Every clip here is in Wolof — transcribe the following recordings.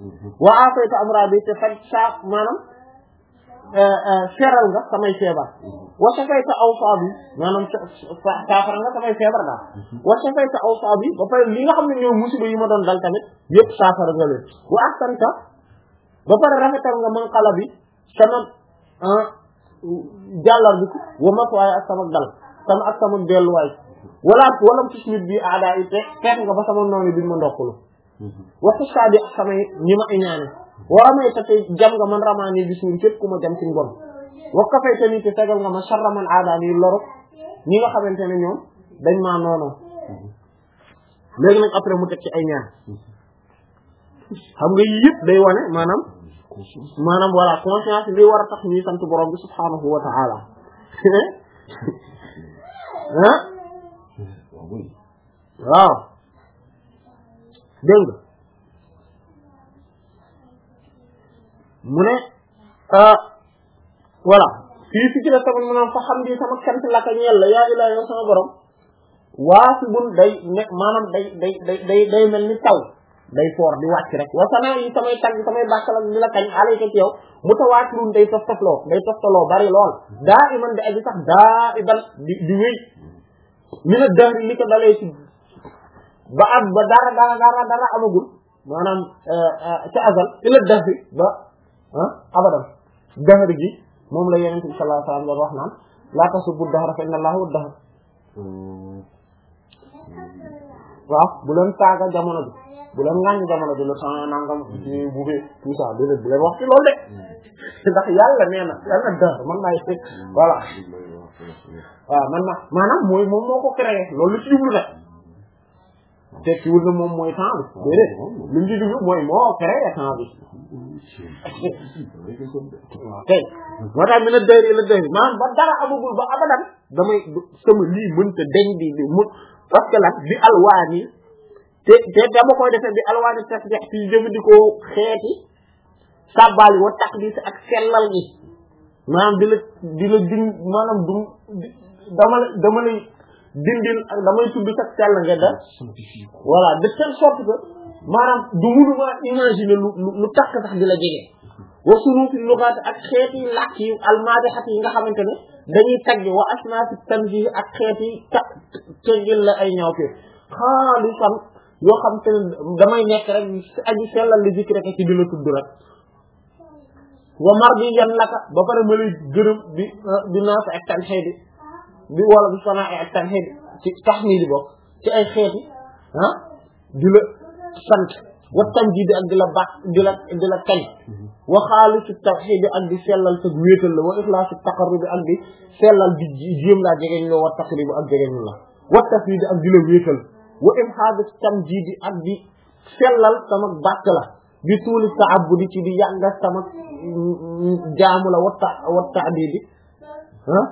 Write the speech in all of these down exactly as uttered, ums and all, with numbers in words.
wa afayta amradi te faj saa maanaam feral nga samay feebar wa shafayta awsaabi maanaam saafara nga samay feebar daal wa shafayta awsaabi ba pare li nga xam ne ñoo musiba yi ma doon dal tamit yëpp saafara nga leen wa ahsanta ba pare rafetal nga man xala bi sama jàllar bi wa matuwaay ak sama dal sama ak sama delluwaay wala walam tusmit bi aada yi te feet nga ba sama noonu bi ma ndokkulu waxtu saa bi ak samay ñi ma iñaane waa may te te jam nga man ramaani bi suñ képp ku ma jam ci mbon wax ka fay tamit te tegal nga ma sarra man aada yi loru ñi nga xamante ne ñoom dañ maa noonu léegi nag après mu teg ci ay ñaan xam nga yii yëpp day wane maanaam maanaam voilà conscience li war a tax ñuy sant borom bi subhaanahu wa ta'ala ah waaw dégg nga mu ne voilà fii fi ci la tamit maanaam fa xam di sama sant la ka ñeel la yaa ilaa yow sama borom waa si bun day ne maanaam day day day day day mel ni taw day foor di wàcc rek wa sanaa yi samay tagg samay bàkkal ak di la kañ alayka ci yow mutawaatirun day tof tofloo day toftaloo bari lool daa iman di aji sax daa iban di di wéy mi na dahri li ko dalee ci ba at ba dara dara dara dara amagul maanaam ca azal ila dahri ba ah abadan dahri gi moom la yonent bi sallallahu alayhi wasallam doon wax naan laa tasubbu dahra fa inna allaha huwa dahr waaw bu leen saaga jamono bi bu leen ŋàññ jamono bi le temps nangam ci bu fi tout ça déedéet bu leen wax ci loolu de ndax yàlla nee na yàlla dahr man maay voilà waaw man na maanaam mooy moom moo ko créé loolu lu ci jublu nag tekkiwul na moom mooy temps bi déedéet lu mu ci jublu mooy moo créé temps bi waaw kay moo tax mi na dëri la dëri maanaam ba dara amagul ba abadan damay sama lii mënta deñ di di mu parce que lan bi alwaani te te dama koy defee bi alwaani tasbih ci jëfandikoo xeeti sàbbaal yi wa taqdis ak sellal gi maanaam di la di la din maanaam du dama la dama lay dindil ak damay tudd sax sell nga da voilà de telle sorte que maanaam du mënuma imaginer lu lu tax sax di la jege wa surufi lugat ak xeeti làkk yi almaadihat yi nga xamante ne dañuy tagge wa asnafi tanzih ak xeeti ta teggil la ay ñaawte xaalisan yoo xam te ne damay nekk rek aji sellal li zikri rek ci di la tudd rek wa mardiyan laka ba pare ma lay gërëm di di naas ak tanhid bi wala bi sana ak tanhid ci tahmid bokk ci ay xeeti ah di la sant wa tamjid ak di la baax di la di la kañ wa xaalisu tawhid ak di sellal sa wéetal la wa ikhlaasu taqarrub ak di sellal di jéem laa jegeñ loo wa taqrib ak jegeñ la wa tafwid ak di la wéetal wa imhaad tamjid ak di sellal sama bàkk la bi tuuli ta'abbudi ci di yàgga sama jaamu la wa ta wa ta'bidi ah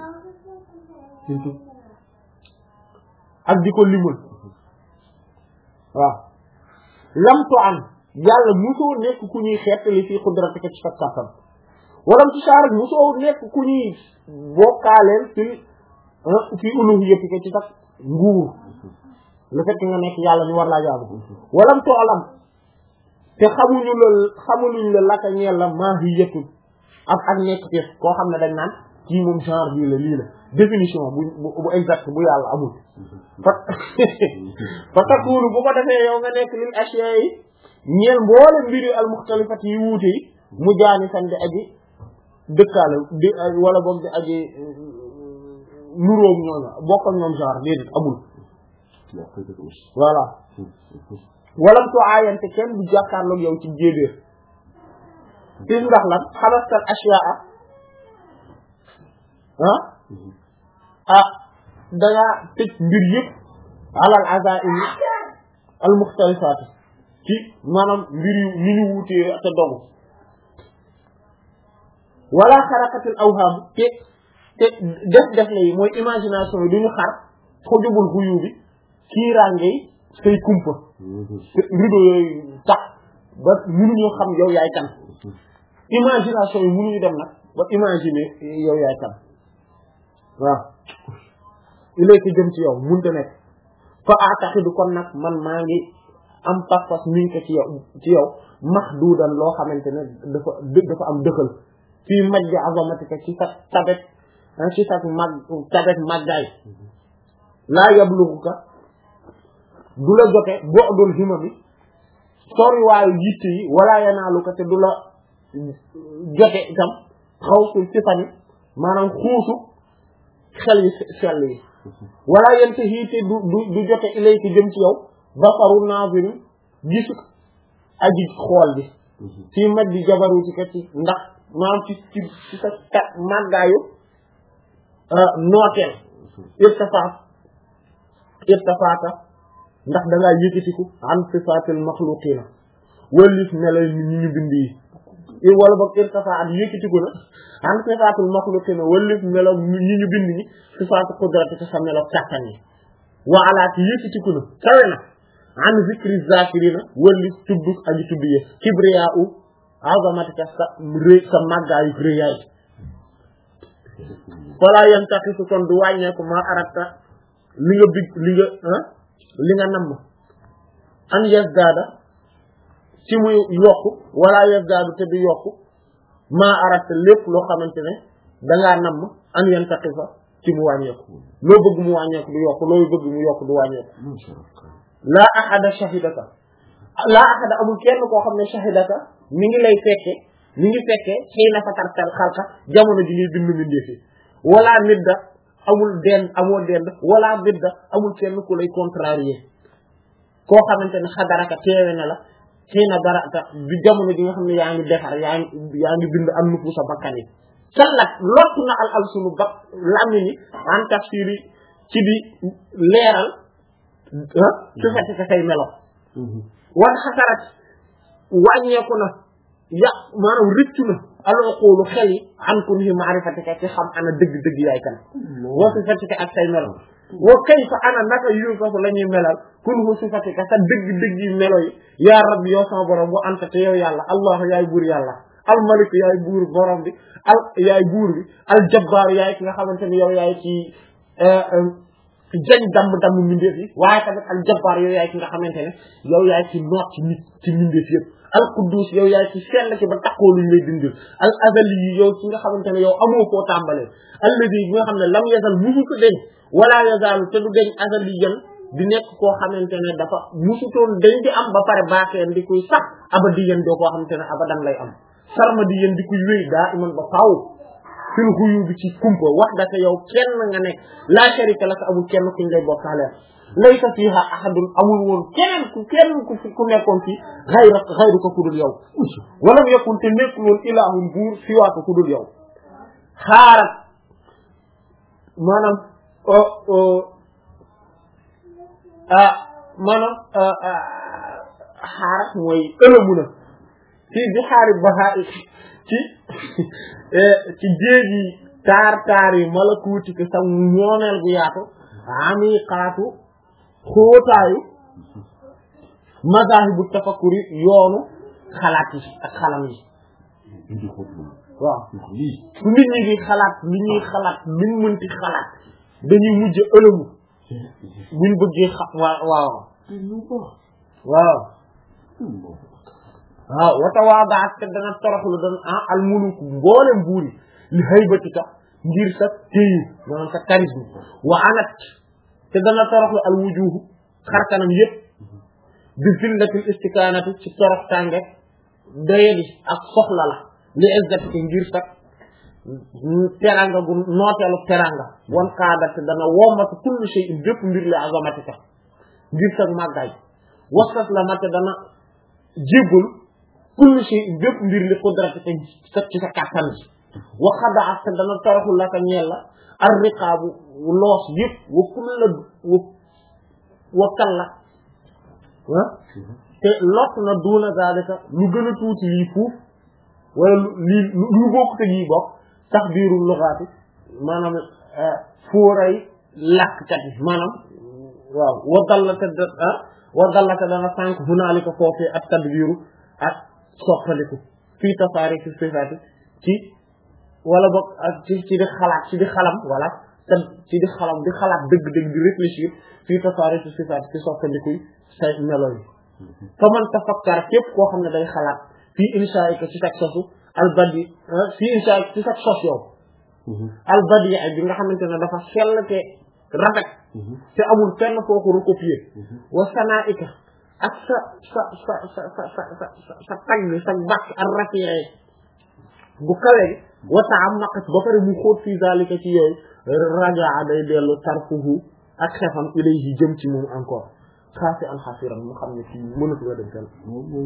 ak di ko limul waaw lamtu an yàlla musoo nekk ku ñuy xeetali fii xudratika ci sa kàttan walam ci saarak musoo nekk ku ñuy bokkaaleel fii fii uluhiyyatika ci sa nguur le fait que nga nekk yàlla ñu war laa jaamu walam toolam te xamuñu la xamuñu la laka ñeel la maahiyatu ak ak nekk te koo xam ne dañ naan kii moom genre bii la lii la définition bu bu exact bu yàlla amul fa fa takkuunu bu ko defee yow nga nekk lil ashiya yi ñeel mboole mbiri al mukhtalifat yi wuute yi mu jaani san di aji dëkkaale di wala boog di aji nuróom ñooñu bokk ak ñoom genre déedéet amul voilà walam to aayante kenn du jàkkaarloog yow ci jéebéer fi ndax lan xalastal ashiyaa ah ah dangaa tëj mbir yëpp alal azaim al mukhtalifat ci maanaam mbir yu ni ñu wuutee te dogu wala xaraqatil awham te te def def la yi mooy imagination yi du ñu xar xojubul xuyu bi kiiraangey say kumpa rido yooyu tax ba mënuñu xam yow yaay kan imagination yi mënuñu dem nag ba imaginer yow yaay kan waaw ilayka jëm ci yow mënta nekk fa ataxidu kon nag man maa ngi am pas-pas mi ngi ko ci yow ci yow mahdudan loo xamante ne dafa dafa am dëxal fii majdi azamatika ci sa tabet ci sa mag tabet maggaay laa yabluguka du la jote bu'dul himami sori waayu yitte yi wala yanaaluka te du la jote itam xawsul sifani maanaam xuusu xel yi sell yi wala yente hiite du du du jote ilayki jëm ci yow basaru naaziri gisu aji xool bi fii maj di jabaru ci kat ci ndax maanaam ci ci ci sa kat màggaayu nooteel irtafaat irtafaata ndax da ngaa yëkkatiku an sifaatil maxluqiina wëlif melay ni ñu ñu bind yi wala boog irtafaat yëkkatiku na an sifaatil maxluqiina wëlif melo ñi ñu bind ñi sifaatu qudrati sa melo kàttan yi wa alaati yëkkatiku na kawe na an zikri zakirina wëlif tudd aji tudd yi kibriya u azamatika sa rëy sa màggaayu rëyaay wala yam taxi su kon du wàññeeku ma arata li nga big li nga li nga namm an yazdaada ci muy yokku wala yazdaadu te du yokku maa arata lépp loo xamante ne dangaa namm an yan taxifa ci mu wàññeeku loo bëgg mu wàññeeku du yokku looy bëgg mu yokku du wàññeeku laa ahada shahidaka laa ahada amul kenn koo xam ne shahidaka mi ngi lay fekke mi ngi fekke xëy na fatar tal xalka jamono ji ngay bind mi ndeefi wala nidda amul dend amoo dend wala nidda amul kenn ku lay contrarier koo xamante ne xadaraka teewe na la xëy na barata bi jamono ji nga xam ne yaa ngi defar yaa ngi yaa ngi bind am nufu sa bakkan yi sallat lott na al al sunu bak lammi ni en tafsiri ci di leeral su fekk ka say melo wan xasarat wàññeeku na ya maanaam rëccu na alooxoolu xel yi an kun hi maarifatika ci xam ana dëgg-dëgg yaay kan wa sifatika ak say melo wa kayfa ana naka yu ko la ñuy melal kun hu sifatika sa dëgg-dëgg yi melo yi yaa rabbi yow sama borom bu anta te yow yàlla allah yaay buur yàlla al malik yaay buur borom bi al yaay buur bi al jabbaar yaay ki nga xamante ne yow yaay ci jañ damm damm mindeef yi waaye tamit al jabbaar yow yaay ki nga xamante ne yow yaay ci noot ci nit ci mindeef yëpp al quddus yow yaay ci sell ci ba takkoo luñ lay dindil al azali yi yow ci nga xamante ne yow amoo koo tàmbalee alladi bi nga xam ne lam yazal musu ko deñ wala yazaalu te du deñ azali yan di nekk koo xamante ne dafa musutoon dañ di am ba pare baaxeen di kuy sax abadi yan doo koo xamante ne abadan lay am sarma di yan di kuy wéy daa iman ba faaw fil xuyu bi ci kumpa wax daka yow kenn nga nekk la sharika laka amul kenn kuñ lay bokkaalee laysa fiha ahadun amul woon keneen ku kenn ku ku nekkoon fii xayra xayru ko ku dul yow walam yakun te nekkul woon ilahum buur siwaa ko ku dul yow xaarat maanaam ah maanaam xaarat mooy ëlëmu na fii bi xaari baxaa ci ci jéegi taar taar yi malakuuti ko sa ñooneel bu yaatu amiqaatu xóotaayu mazaahibu tafakkuri yoonu xalaat yi ak xalam yi waaw su nit ñi di xalaat li ñuy xalaat luñ mënti xalaat dañuy mujj ëlëmu buñ bëggee xa waaw waaw waaw waaw wata waa baat te dana toroxlu dana ah al muluk mboolem buuri li haybatika ngir sa téyu maanaam sa charisme wa anat te dana toroxlu al wujuhu xarkanam yépp bi zillatil istikaanati ci torox tànge doyadi ak soxla la li exatika ngir sa teranga gu nooteelu teranga wan kaada te dana wommatu kullu shay'in bépp mbir li azamatika ngir sa màggaay wasat la ma te dana jéggul kullu shay'in bépp mbir li qudratika sa ci sa kàttan bi wa xadaat te dana toroxlu la ka ñeel la ar riqaabu loos yëpp wa kulla wa wa kalla ah te lot na duuna zalika lu gën a tuuti lii fuuf wala lii lu bokk te lii bokk tax biiru lugaati maanaam fóoray làkkat yi maanaam waaw wa dallata ah wa dallata dana sànq hunaalika foofee ak tadbiiru ak soppaliku fii tasaari fi sifaati ci wala boog ak ci ci di xalaat ci di xalam wala te ci di xalam di xalaat dëgg-dëgg di réfléchir fii tasaari fi sifaati ci soppalikuy say melo yi fa man tafakkar képp koo xam ne day xalaat fii insha'ika ci sag sosu albadi fii insha'ika ci sag sos yow albadi bi nga xamante ne dafa sell te rafet te amul fenn foo ko recopier wa sana'ika ak sa sa sa sa sa sa sa sa tagg sa bàkk ak rafi'i bu kawe wa ta'ammaqat ba pare mu xóot fii zalika ci yooyu rajaa day dellu tarfuhu ak xefam ilayhi jëm ci moom encore xaasi an xasiran mu xam ne fii mënatu la dem fenn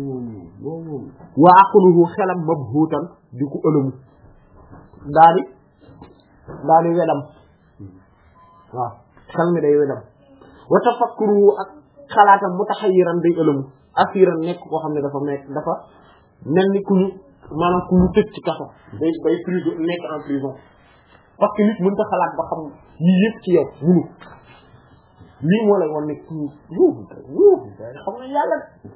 wa aqluhu xelam mabhuutan di ko ëlëmu daa di daa di wedam waaw xel mi day wedam wa tafakkuruhu ak xalaatam mutaxayyiran day ëlëmu asiran nekk koo xam ne dafa nekk dafa mel ni ku ñu maanaam ku ñu tëj ci kaso day day prison nekk en prison parce que nit mënta xalaat ba xam yii yëpp ci yow munu lii moo lay wan ne kii yow yow xam nga yàlla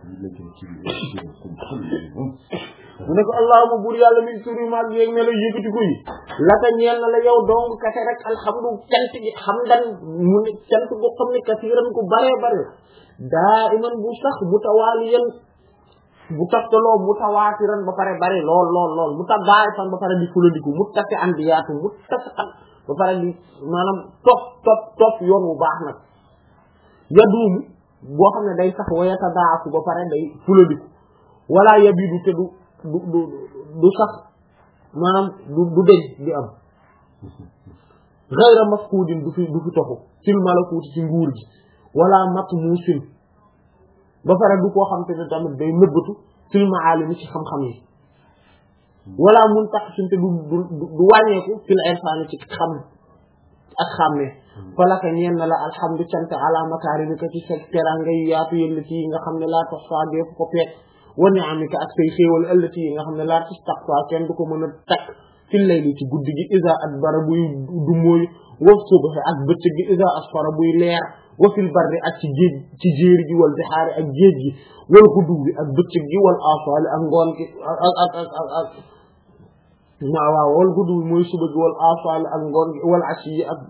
mu ne ko allahumma buur yàlla min turi mag yeeg ne la yëkkati ko yi laka ñeel na la yow dong kase rek alhamdu cant gi xam dan mu ne cant bu xam ne kasiran ku bare bare daa iman bu sax mutawaaliyan bu taftaloo mutawaatiran ba pare bare lool lool lool mu tax baay fan ba pare di fulandiku mu tafi andiyaatu mu tafiqat ba pare di maanaam topp topp topp yoon wu baax nag yaduumu boo xam ne day sax wayata daaku ba pare day fulandiku wala yabidu te du du du du sax maanaam du du deñ di am ghayra mafqudin du fi du fi toxu fil malakuti ci nguur gi wala matmusin ba pare du koo xam te ne tamit day nëbbatu fil ma'alimi ci xam-xam yi wala mun tax suñte du du du wàññeeku fil irfani ci xam ak xàmmee falaka ñeen na la alhamdu cant ala makarimika ci sa teranga yu yaatu yëllati yi nga xam ne laa tax saa def ko peek wa ni'amika ak say xéewal ëllati yi nga xam ne laa tastaqfa kenn du ko mën a takk fil layli ci guddi gi isa adbara buy du mooy wa subhi ak bëccëg gi isa asfara buy leer wa fil barri ak ci géej ci jéeri gi wal bixaari ak géej gi wal xudu bi ak bëccëg gi wal asali ak ngoon gi ak ak ak ak ak waaw waaw wal xudu bi mooy suba gi wal asali ak ngoon gi wal ashi yi ak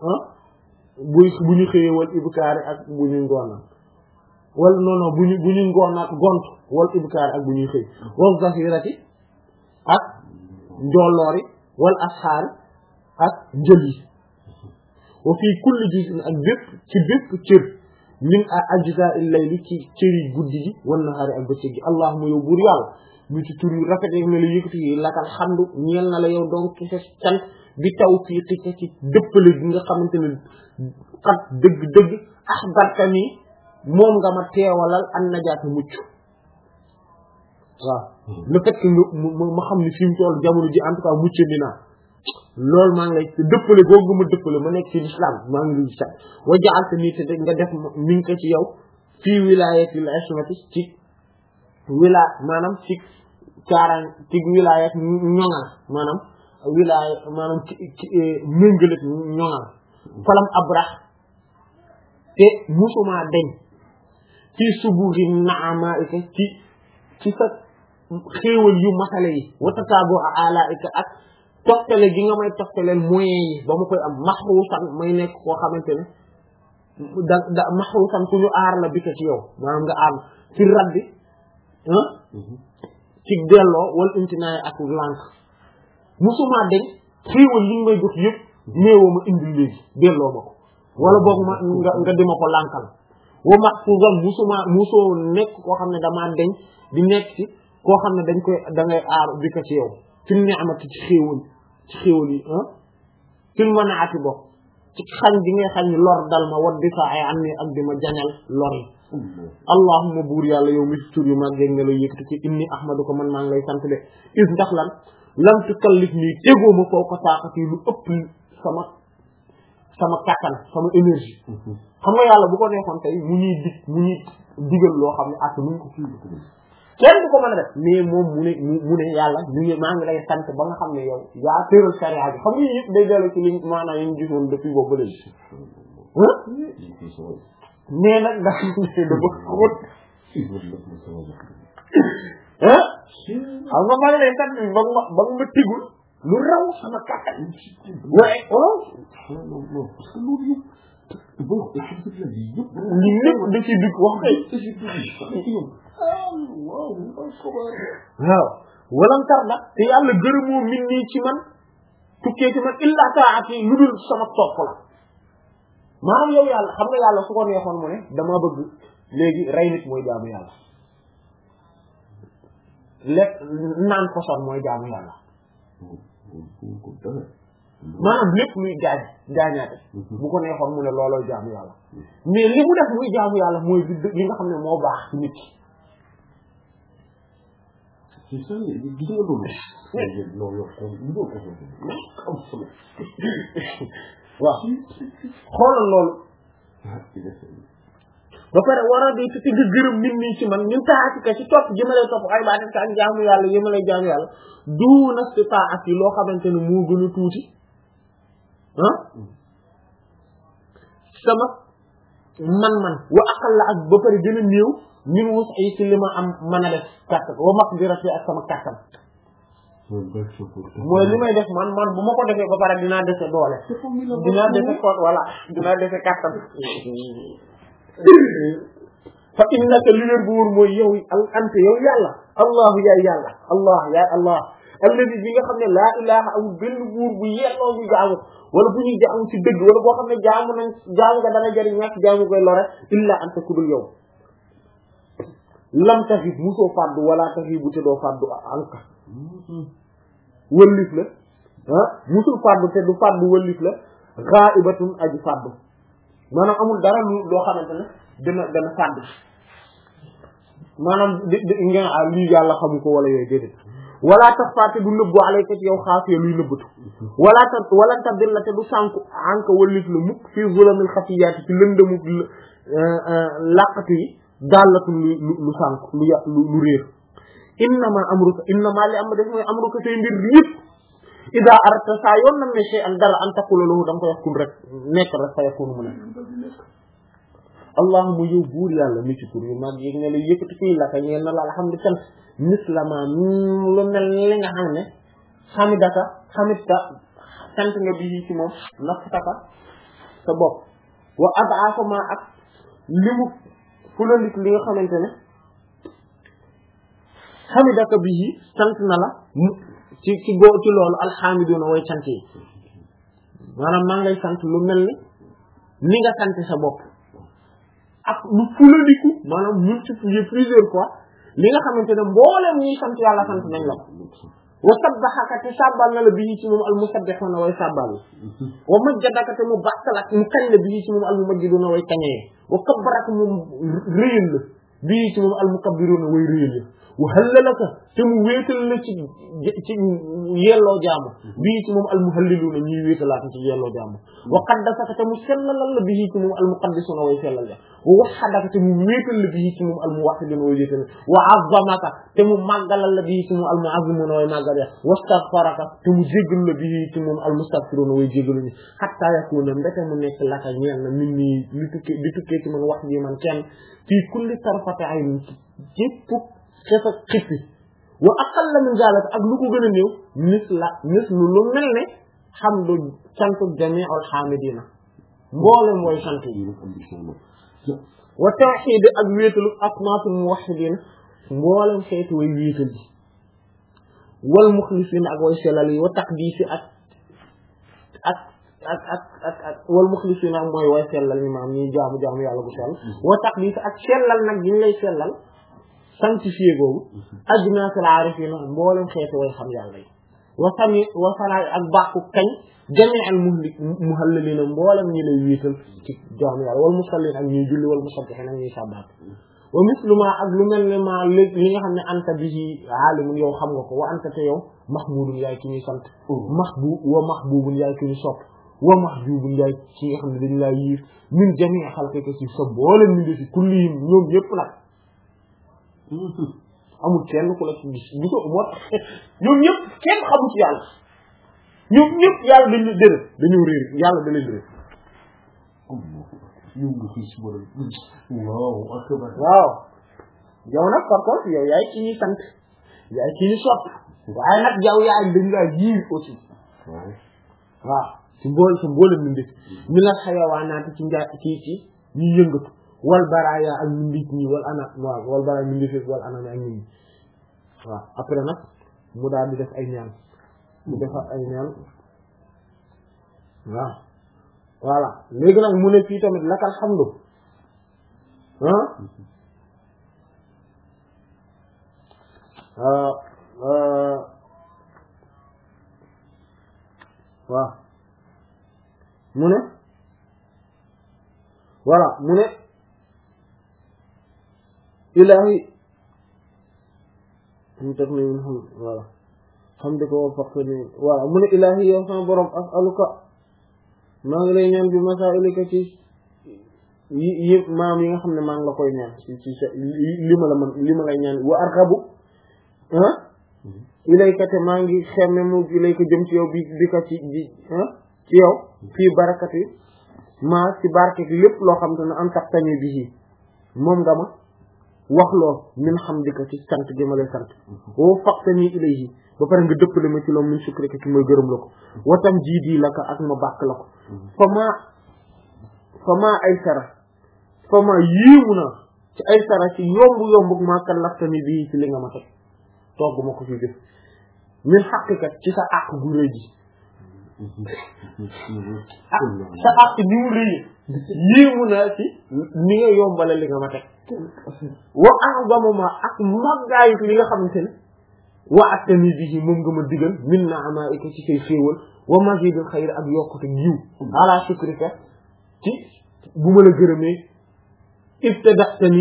buy bu ñu xëyee wal ibkaari ak bu ñu ngoonal wal non non bu ñu bu ñu ngoonaat gont wal ibkaari ak bu ñuy xëy wal zahirati ak njolloori wal asxaari ak njël yi wa fii kulli juz'in ak bépp ci bépp cër min ajza'il layli ci cëri guddi gi wan nahaari ak bëccëg gi allahumma yow buur yàlla ñu ci tur yu rafet yi ne la yëkkati yi lakal xamdu ñeel na la yow donc ci sa sant bi tawfiqika ci dëppale gi nga xamante ne xat dëgg-dëgg axbartani moom nga ma teewalal an najaatu mucc waaw le fait que ma xam ne fi mu toll jamono ji en tout cas mucc dinaa loolu maa ngi lay dëppale googu ma dëppale ma nekk ci l'islam maa ngi lay sax wa ja'alta nii te nga def mi ngi ko ci yow fii wilayatil ismati ci wila maanaam ci kaaraan ci wilayat ñoŋal maanaam wilaya maanaam ci ci méngale ñoŋal falam abrax te musuma deñ ci subuhi na'amaika ci ci sa xéewal yu masale yi wa tataabu alaika ak toftale gi nga may toftaleel moyens yi ba ma koy am maxruusan may nekk koo xamante ne da da maxruusan ku ñu aar la bi ko ci yow maanaam nga aar ci raddi ah ci delloo wala intinaay ak lànk musuma deñ xéewal yi nga may jox yëpp néewoo ma indi léegi delloo ma ko wala boog ma nga nga dima ko lànkal wa maxfuuzan musuma musoo nekk koo xam ne damaa deñ di nekk ci koo xam ne dañ koy da ngay aar bi ko ci yow fi mu ne amati ci xéewal ci xéewal yi ah fi mu mën a ati bokk ci xañ bi ngay xañ lor dal ma wat di saa ay am ni ak di ma jañal lor yi allahumma buur yàlla yow mi tur yu mag géeg nga lay yëkkati ci inni ahmadu ko man maa ngi lay sant de is ndax lan lam tukallif nii tegoo ma foo ko saakati lu ëpp sama sama kattan sama énergie xam nga yàlla bu ko neexoon tey mu ñuy dig mu ñuy digal loo xam ne at nuñ ko kii kenn du ko mën a def mais moom mu ne mu ne yàlla ñu ngi maa ngi lay sant ba nga xam ne yow yaa tëral sharia bi xam nga yëpp day dellu ci li maanaam yi ñu gisoon depuis boobu ba léegi mais nag dafa dafa xóot ah xam nga maa ngi lay sant ba nga ba nga ma tigul lu raw sama kàttan waaye oh bon alhamdulilah yëpp li lépp da ci dugg wax kay waaw waaw walam tar nag te yàlla gërëmoo min nii ci man tukkee ci man illa taati lu dul sama topp la maanaam yow yàlla xam nga yàlla su ko neexoon mu ne dama bëgg léegi rey nit mooy jaamu yàlla lekk naan poson mooy jaamu yàlla maanaam lépp luy gaañ gaañaate bu ko neexoon mu ne looloo jaamu yàlla mais li mu def muy jaamu yàlla mooy li nga xam ne moo baax ci nit ki c'est ça gis nga loolu non yow ko lu do ko am solo waaw xoolal loolu ba pare war a di ci di gërëm nit ñi ci man ñun taati ka ci topp jëmale topp ay baax ka jaamu yàlla yëmale jaamu yàlla du na ci taat yi loo xamante ne moo gën a tuuti ah sama man-man wa aqal la ak ba pare gën a néew min wus ay ci li ma am mën a def kàttan wa maq di rafet ak sama kàttan mooy li may def man man bu ma ko defee ba pare dinaa dese doole dinaa dese koot wala dinaa dese kàttan fa innaka li leen bu wóor mooy yow al ante yow yàlla allahu yaay yàlla allah yaay allah alladi bi nga xam ne laa ilaha amul benn buur bu yelloo bu jaamu wala bu ñuy jaamu ci dëgg wala boo xam ne jaamu nañ jaamu nga dana jariñ ñàkk jaamu koy lore illa anta kudul yow lam taxib musoo fàddu wala taxibu te doo fàddu anka wëllif la ah musul fàddu te du fàddu wëllif la ghaibatun aji fàddu maanaam amul dara lu loo xamante ne dana dana fàddu maanaam di di nga ah lii yàlla xamu ko wala yooyu déedéet wala tax fàtte du nëbbu alayka ci yow xaafee luy nëbbatu wala ta wala ta bir la te du sànku anka wëllif la mukk fii zulamil xafiyaati ci lëndëmu làqatu yi daalatu lu lu sànku lu yà lu lu réer innama amruka innama li am def mooy amruka say mbir yëpp ida arata saa yoon nam ne shay an dara an taqula lahu da nga ko yakun rek nekk rek fa yakunu mu nekk allahumma yow buur yàlla mi ci tur yu mag yéeg ne la yëkkati fii la ka ñeen na la alhamdu sant mislama lu mel li nga xam ne xamidaka xamidka sant nga bii ci moom nafsaka sa bopp wa ad'afa ma ak limu fulandik li nga xamante ne xamidaka bii sant na la ci ci boo ci loolu alhamiduna way sant yi maanaam maa ngi lay sant lu mel ni ni nga sant sa bopp ak lu fulandiku maanaam multiplier plusieurs fois li nga xamante ne mboolem ñuy sant yàlla sant nañ la ko wa sabbahaka te sabbal na la bii ci moom al musabbihuna way sabbal wa majjadaka te mu bàkkal ak mu kañ la bii ci moom al mumajjiduna way kañee wa kabbaraka mu réyal la bii ci moom al mukabbiruna way réyal la wa hallalaka te mu wéetal la ci ci yelloo jaamu bii ci moom al muhalliluna ñuy wéetalaata ci yelloo jaamu wa qaddasaka te mu sellalal la bii ci moom al muqaddisuna way sellal la wa wahhadaka te mu wéetal la bii ci moom al muwahhiduna way wéetal wa azzamaka te mu màggalal la bii ci moom al mu'azzimuna way màggal ya wastaghfaraka te mu jéggal la bii ci moom al mustaghfiruna way jéggalu ni hatta yakuna mbete mu nekk laka ñeel na min nii li tukkee di tukkee ci man wax ji man kenn fii kulli tarfati aynin jépp xefa xippi wa aqalla min zalika ak lu ko gën a néew mis la mis lu lu mel ne hamdu sant jami'ul hamidina mboolem mooy sant yi wa tawhid ak wéetalu asmatul muwahhidina mboolem xeetu way wéetal bi wal mukhlisina ak way sellal yi wa taqdisi ak ak ak ak ak ak wal mukhlisina mooy way sellal ñi maam ñuy jaamu jaamu yàlla bu sell wa taqdisi ak sellal nag ñu lay sellal sanctifié googu ajnatul arifina mboolem xeetu way xam yàlla yi wa sami wa sala ak bàkku kañ jami'al muhli muhallilina mboolem ñi lay wéetal ci jaamu yàlla wal musallin ak ñuy julli wal musabbihin ak ñuy sabbaat wa misluma ak lu mel ne ma li nga xam ne anta bihi alimun yow xam nga ko wa anta te yow mahmudun yaay ki ñuy sant mahbub wa mahbubun yaay ki ñuy sopp wa mahjubun yaay ki nga xam ne dañu laa yiir min jami'i xalqika ci sa mboolem ñu defi kullihim ñoom yépp nag amul kenn ku la ci gis gisoo moo tax ñoom ñëpp kenn xamu ci yàlla ñoom ñëpp yàlla dañu dëre dañu réer yàlla da leen réer ñu ngi fi ci borom waaw akbar waaw yow nag par contre yow yaay ci ñuy sant yaay ci ñu sopp waaye nag yow yaay dañu laa jiir aussi waaw ci mbool ci mboolem mi ndef mi la xayawaanaati ci nja ci ci ñi yëngatu wal baraya ak ñu nit ñi wal ana waaw wal baraya ñu ndef wal ana ak ñi waaw après nag mu daal di def ay ñaan mu def ay ñaan waaw voilà léegi nag mu ne fii tamit lakal xamdu ah waaw mu ne voilà mu ne ilahi mu teg ni mun xam voilà xam di ko faq ni voilà mu ne ilahi yow sama borom as'aluka maa ngi lay ñaan bi masailika ci yi yi maam yi nga xam ne maa ngi la koy ñaan ci ci li ma la man li ma lay ñaan wa arxabu ah ilayka te maa ngi xemme mu ilayka jëm ci yow bi bi ka ci bi ah ci yow fii barakati maa ci barke bi lépp loo xam te ne am tax tani bi moom nga ma wax loo min xam di ko ci sant gi ma lay sant woo faqtani ilayhi ba pare nga dëppale ma ci loolu min sukrika ci mooy gërëm la ko watam jiidi la ko ak ma bàkk la ko fa maa fa maa ay sara fa maa yiiwu na ci ay sara ci yomb yomb maa kan laftani bi ci li nga ma teg togg ma ko fi def min xaqikat ci sa àq gu rëy ji ah sa àq ni mu rëy yiiwu na ci ni nga yombale li nga ma teg wa a'zamu ma ak màggaayu li nga xamante ne wa attani bihi moom nga ma digal min na'ama'ika ci say xéewal wa mazidul xayr ak yokkute yiw ala shukrika ci bu ma la gërëmee ibtada'tani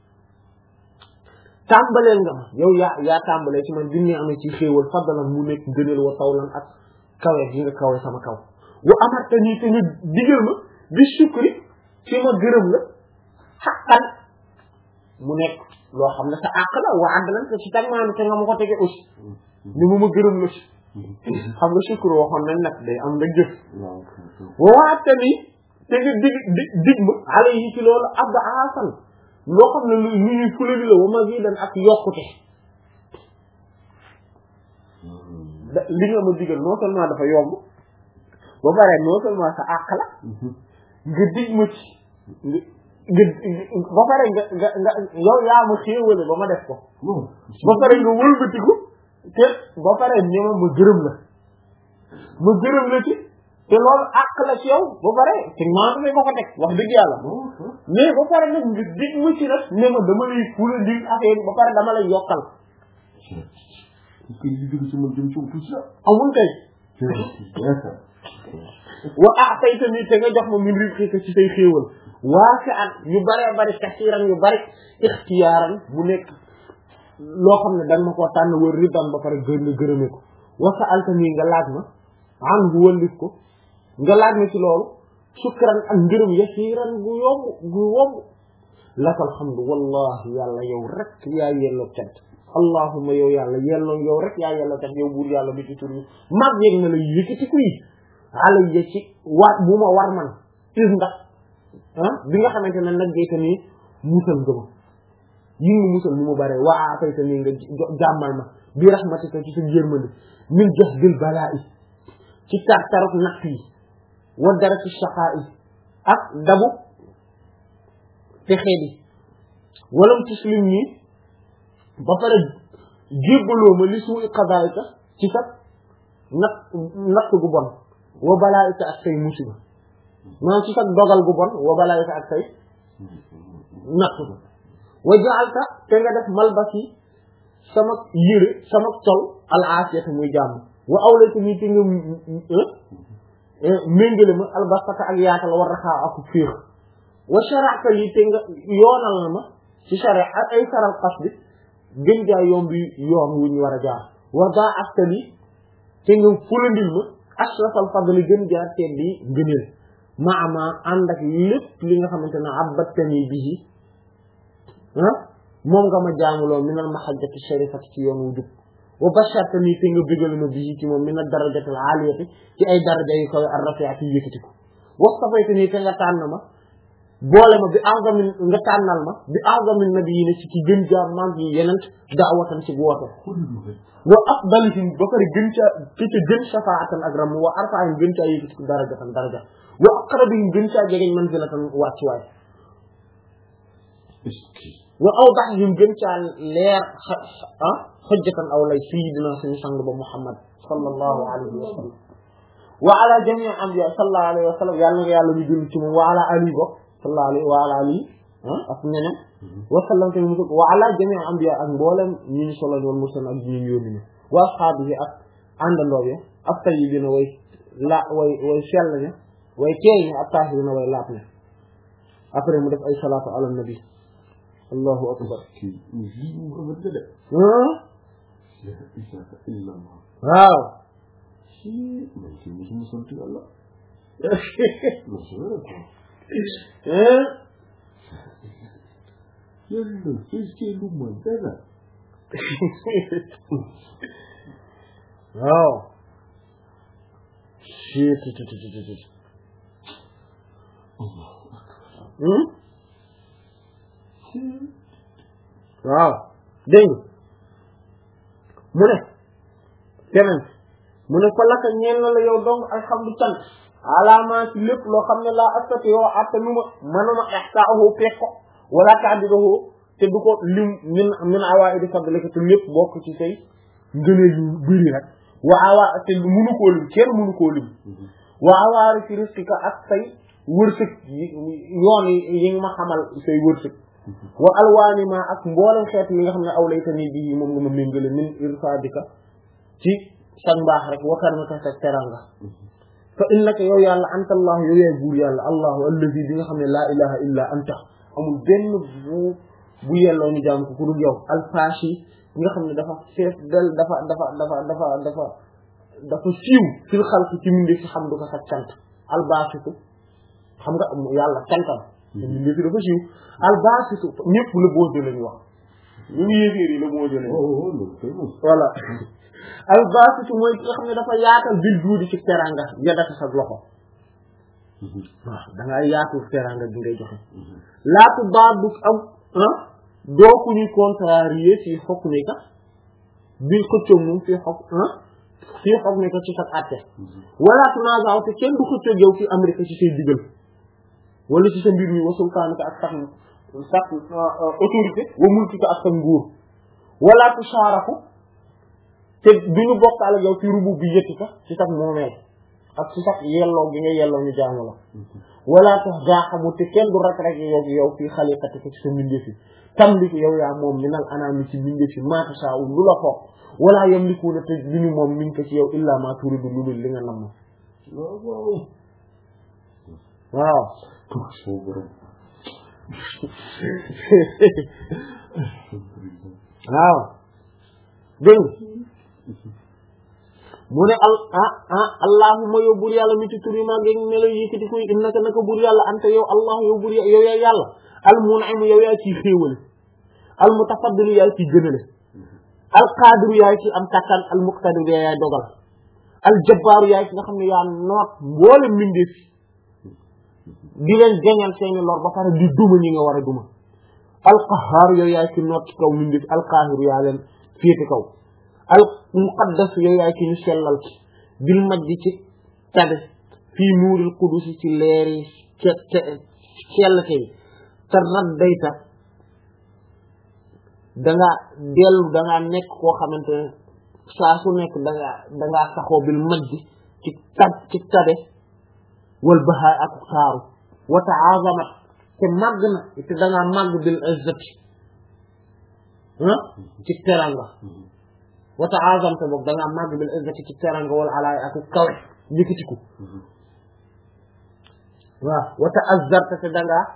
tàmbaleel nga ma yow yaa yaa tàmbalee ci man bi ne amee ci xéewal faddalan mu nekk gënal wa tawlan ak kawe yi nga kawe sama kaw wa amartani te nga digal ma bi shukri ci ma gërëm la xaqan mu nekk loo xam ne sa àq la wa adlan te ci tagmaanu te nga ma ko tege aussi ni mu ma gërëm la ci xam nga shukru waxoon nañ nag day am nga jëf wa waatani te nga dig dig dig ma xale yi ci loolu abda asan loo xam ne lu ñuy fulali la wa mazidan ak yokkute li nga ma digal non seulement dafa yomb ba pare non seulement sa àq la nga dig ma ci nga ba pare nga nga nga yow yaa ma xéewale ba ma def ko ba pare nga wëlbatiku te ba pare ne ma ma gërëm la ma gërëm la ci te loolu àq la ci yow ba pare te maa ngi ma ko teg wax dëgg yàlla mais ba pare nag nga dig ma ci nag ne ma dama lay fula dig affaire ba pare dama lay yokkal amul kay wa a'tayta ni te nga jox ma min rizqika ci say xéewal waasi'an yu bare bari kasiiran yu bari ixtiyaaran mu nekk loo xam ne danga ma koo tànn wër ridan ba pare gën nga gërëme ko wa sa'altani nga laaj ma an bu wëllif ko nga laaj ma ci loolu sukran ak ngërëm yasiiran gu yomb gu yomb lakal hamdu wallahi yàlla yow rek yaa yelloo cant allahumma yow yàlla yelloo yow rek yaa yelloo cant yow buur yàlla bi ci tur yi mag yeeg na la yëkkati kuy alayya ci waat bu ma war man is ndax ah bi nga xamante ne nag jeyta nii musal nga ma yi nga musal ni mu bare waa tayta nii nga jàmmal ma bi rahmatika ci sa yërmande min jahdil balaa'i ci tar taruk natt yi wa daraki shaqaa'i ak dabu texee di walam tuslim nii ba pare jébbaloo ma li suu'i qadaa'ika ci sa natt natt gu bon wa balaa'ika ak say musiba maanaam ci sax dogal gu bon wa balaayka ak say natt wa ja'alta te nga def malbasi sama yére sama tol al aafiyata muy jàmm wa awlayta nii te nga méngale ma albasata ak yaatal war raxaa ak féex wa shara'ta lii te nga yoonal na ma ci shari ak ay saral xas bi gën jaa yoon bi yoon wu ñu war a jaar wa da'afta lii te nga fulandil ma ashrafal fadli gën jaar tedd yi ngëneel maama ànd ak lépp li nga xamante ne abbattani bihi ah moom nga ma jaamuloo minal mahajjati sharifati ci yoon wu jub wa bashartani te nga bégal ma bihi ci moom minal darajatil aliyati ci ay daraja yu kaw ar rafi'ati yëkkati ko wastafaytani te nga tànn ma boole ma bi azamin nga tànnal ma bi azamin nabiyina ci ki gën jaar mag yi yenent daawatan ci woote wa afdalihim ba pare gën ca ki ca gën shafaatan ak ram wa arfa'in gën caa yëkkati ko darajatan daraja wa aqrabihim gën caa jegeñ manzilatan wàccuwaay wa awdahihim gën caa leer ah xujjatan aw lay sayyidina suñu sang ba Muhammad sallallahu alayhi wa sallam wa ala jami' anbiya sallallahu alayhi wa sallam yàlla nga yàlla ñu julli ci moom wa ala ali bo sallallahu alayhi wa ala ali ak ñeneen wa sallam te mu wa ala jami' anbiya ak mboolem ñi ñu solo woon mursal ak ñi ñu yónni ñu wa ashabihi ak àndandoo bi ak tayyibina way la way way sell ña way teey ña ak taahirina way laat ña après mu def ay salaatu ala nabi allahu akbar waaw waaw waaw dégg mu ne keneen mu ne fa laka ñeel na la yow dong alhamdu cant alaamaa ci lépp loo xam ne laa astati yoo atta nu ma manuma ihsaahu peek ko wala ta'diduhu te du ko lim min min awaa'idi fadlika te lépp bokk ci say ngëneel yu bëri rek wa awaa te munu koo lim kenn munu koo lim wa awaari fi rizqika ak say wërsëg yoon yi nga ma xamal say wërsëg wa alwaani ma ak mboolem xeet yi nga xam ne awlayta nii bii moom nga ma méngale min irfaadika ci sa mbaax rek wa karmaka sa teranga fa innaka yow yàlla anta allah yow yaay buur yàlla allahu allazi bi nga xam ne laa ilaha illa anta amul benn bu bu yelloo ñu jaam ko ku dul yow alfaashi nga xam ne dafa fees del dafa dafa dafa dafa dafa dafa siiw fil xalqi ci mindi fi xam du ko sa cant albaasitu xam nga yàlla cantam mindi fi dafa siiw albaasitu ñëpp la boo jëlee ñu wax ñu ngi yéegéer yi la boo jëlee voilà albaasitu mooy ki nga xam ne dafa yaatal bil juudi ci teranga yadaka sa loxo waaw da ngaa yaatu teranga bi ngay joxe laatu baa du am ah doo ku ñuy contrarier fii xokk ni ka bil xëccoog moom fii xokk ah fii xokk ni ka ci sa àtte wala tunazaaw te kenn du xëccoog yow fi Amérique ci say digal wala ci sa mbir mi wa sultaanika ak sax sax autorité wa mulkika ak sa nguur wala tusaaraku te duñu bokkaale yow ci rubu bi yëtti sax ci sax moomeel ak ci sax yelloo gi nga yelloo ñu jaamu la wala tax jaaxamu te kenn du rek rek yow yow fii xaliqati ci sa mbindeef yi tamliku yow yaa moom minal anaami ci mbindeef yi maa tashaa'u lu la foog wala yamlikuuna te duñu moom min ko ci yow illa ma turidu lu dul li nga nam waaw waaw dégg mu ne al ah ah allahumma yow bur yàlla mi ci tur yi maa ngi melo yëkkati kuy naka naka bur yàlla anta yow allah yow bur yow yaa yàlla al mun'im yow yaa ciy xéewale al mutafaddil yaay ciy gënale al qadir yaay ci am kattan al muqtadir yaay dogal al jabbar yaay ci nga xam ne yaa noot mboole mbindeef di leen jañal seeni lor ba pare di duma ñi nga war a duma al qahhar yow yaay ci noot ci kaw mbindeef al qahir yaa leen féete kaw al muqaddas yow yaay ci ñu sellal ci bil majdi ci tabe fii nuuril qudus ci leeri ce ce sellte yi te raddayta dangaa dellu dangaa nekk koo xamante ne saa su nekk dangaa dangaa saxoo bil majdi ci tab ci tabe wal bahaa ak taaru wa ta'azamat te màgg na te dangaa màgg bil izzati ah ci teranga wa ta'azamta boog da ngaa màgg bil izzati ci teranga wala alaay ak kawe yëkkatiku waaw wa ta'azzarta te da ngaa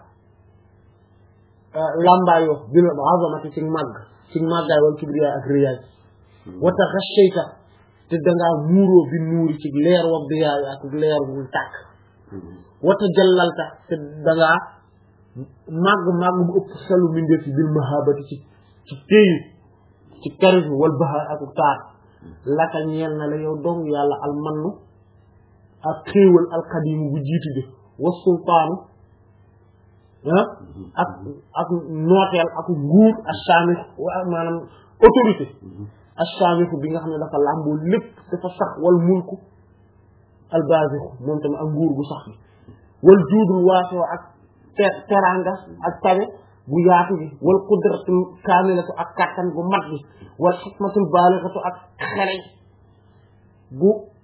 lambaayoo bil azamati ci màgg ci màggaay wala kibriyaay ak riyaay wa taghashayta te da ngaa muuroo bi nuuri ci leer wa biyaay ak leer bu tàkk wa tajallalta te da ngaa màgg màgg bu ëpp xelu mbindeef ci bil mahabati ci ci téyu ci charisme wal baha ak taar laka ñeel na la yow dong yàlla al mannu ak xéewal al qadimu bu jiitu bi wa sultaanu ah ak ak nooteel ak nguur ak saamix maanaam autorité ak saamix bi nga xam ne dafa làmboo lépp dafa sax wal mulku al basix moom tamit ak nguur gu sax bi wal juudul waasoo ak ter teranga ak tabe bu yaatu bi wal qudratul kaamilatu ak kattan bu mat bi wal xikmatul baalixatu ak xereñ bu